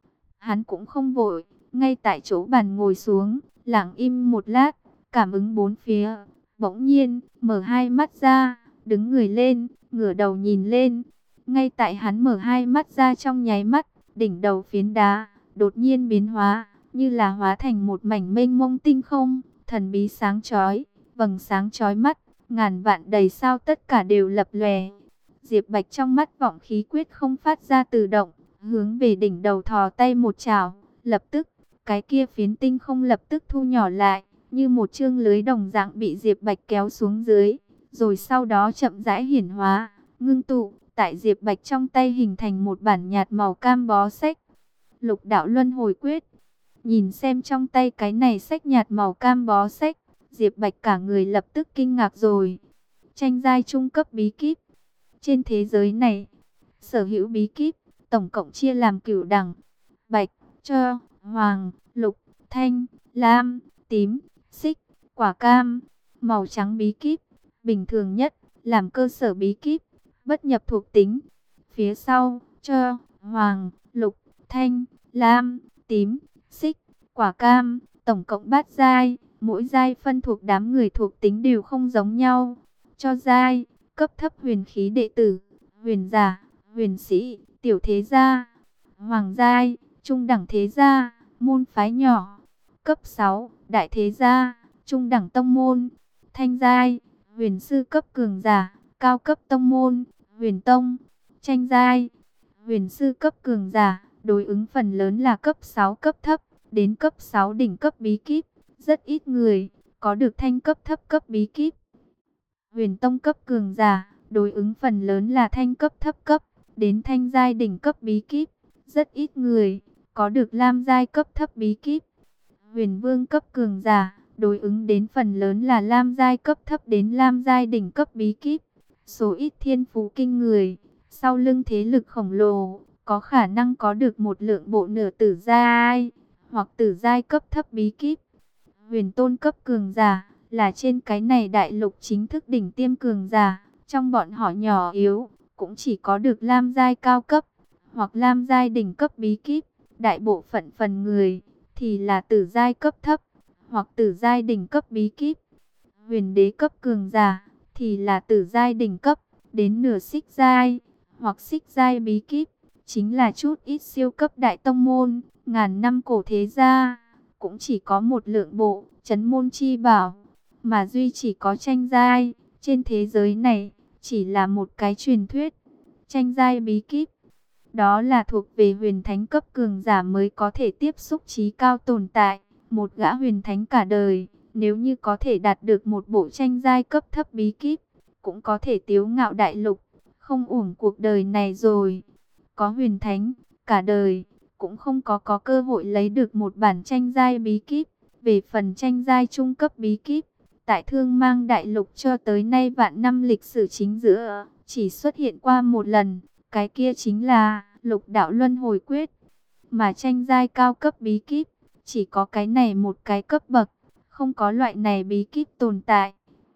Speaker 1: Hắn cũng không vội, ngay tại chỗ bàn ngồi xuống, lặng im một lát, cảm ứng bốn phía, bỗng nhiên mở hai mắt ra, đứng người lên, ngửa đầu nhìn lên. Ngay tại hắn mở hai mắt ra trong nháy mắt, đỉnh đầu phiến đá đột nhiên biến hóa, như là hóa thành một mảnh mênh mông tinh không, thần bí sáng chói, vầng sáng chói mắt, ngàn vạn đầy sao tất cả đều lập lòe. Diệp Bạch trong mắt vọng khí quyết không phát ra tự động, hướng về đỉnh đầu thò tay một chảo, lập tức, cái kia phiến tinh không lập tức thu nhỏ lại, như một chương lưới đồng dạng bị Diệp Bạch kéo xuống dưới, rồi sau đó chậm rãi hiển hóa, ngưng tụ, tại Diệp Bạch trong tay hình thành một bản nhạt màu cam bó sách. Lục đạo luân hồi quyết. Nhìn xem trong tay cái này sách nhạt màu cam bó sách, Diệp Bạch cả người lập tức kinh ngạc rồi. Tranh giai trung cấp bí kíp. Trên thế giới này, sở hữu bí kíp tổng cộng chia làm cửu đẳng: bạch, cho, hoàng, lục, thanh, lam, tím, xích, quả cam. Màu trắng bí kíp bình thường nhất, làm cơ sở bí kíp, bất nhập thuộc tính. Phía sau, cho, hoàng, lục, thanh, lam, tím, xích, quả cam, tổng cộng bát giai, mỗi giai phân thuộc đám người thuộc tính đều không giống nhau. Cho giai, cấp thấp huyền khí đệ tử, huyền giả, huyền sĩ, tiểu thế gia. Hoàng giai, trung đẳng thế gia, môn phái nhỏ. Cấp 6, đại thế gia, trung đẳng tông môn. Thanh giai, huyền sư cấp cường giả, cao cấp tông môn, huyền tông. Tranh giai, huyền sư cấp cường giả, đối ứng phần lớn là cấp 6 cấp thấp, đến cấp 6 đỉnh cấp bí kíp. Rất ít người có được thanh cấp thấp cấp bí kíp. Huyền tông cấp cường giả, đối ứng phần lớn là thanh cấp thấp cấp, đến thanh giai đỉnh cấp bí kíp. Rất ít người có được lam giai cấp thấp bí kíp. Huyền vương cấp cường giả, đối ứng đến phần lớn là lam giai cấp thấp đến lam giai đỉnh cấp bí kíp. Số ít thiên phú kinh người, sau lưng thế lực khổng lồ, có khả năng có được một lượng bộ nửa tử giai hoặc tử giai cấp thấp bí kíp. Huyền tôn cấp cường giả là trên cái này đại lục chính thức đỉnh tiêm cường giả, trong bọn họ nhỏ yếu cũng chỉ có được lam giai cao cấp hoặc lam giai đỉnh cấp bí kíp. Đại bộ phận phần người thì là tử giai cấp thấp hoặc tử giai đỉnh cấp bí kíp. Huyền đế cấp cường giả thì là tử giai đỉnh cấp đến nửa xích giai hoặc xích giai bí kíp, chính là chút ít siêu cấp đại tông môn, ngàn năm cổ thế gia, cũng chỉ có một lượng bộ chấn môn chi bảo, mà duy chỉ có tranh giai trên thế giới này chỉ là một cái truyền thuyết. Tranh giai bí kíp, đó là thuộc về huyền thánh cấp cường giả mới có thể tiếp xúc trí cao tồn tại. Một gã huyền thánh cả đời, nếu như có thể đạt được một bộ tranh giai cấp thấp bí kíp, cũng có thể tiếu ngạo đại lục, không uổng cuộc đời này rồi. Có huyền thánh, cả đời, cũng không có cơ hội lấy được một bản tranh giai bí kíp. Về phần tranh giai trung cấp bí kíp, tại Thương Mang đại lục cho tới nay vạn năm lịch sử chính giữa, chỉ xuất hiện qua một lần, cái kia chính là Lục đạo luân hồi quyết. Mà tranh giai cao cấp bí kíp, chỉ có cái này một cái cấp bậc, không có loại này bí kíp tồn tại.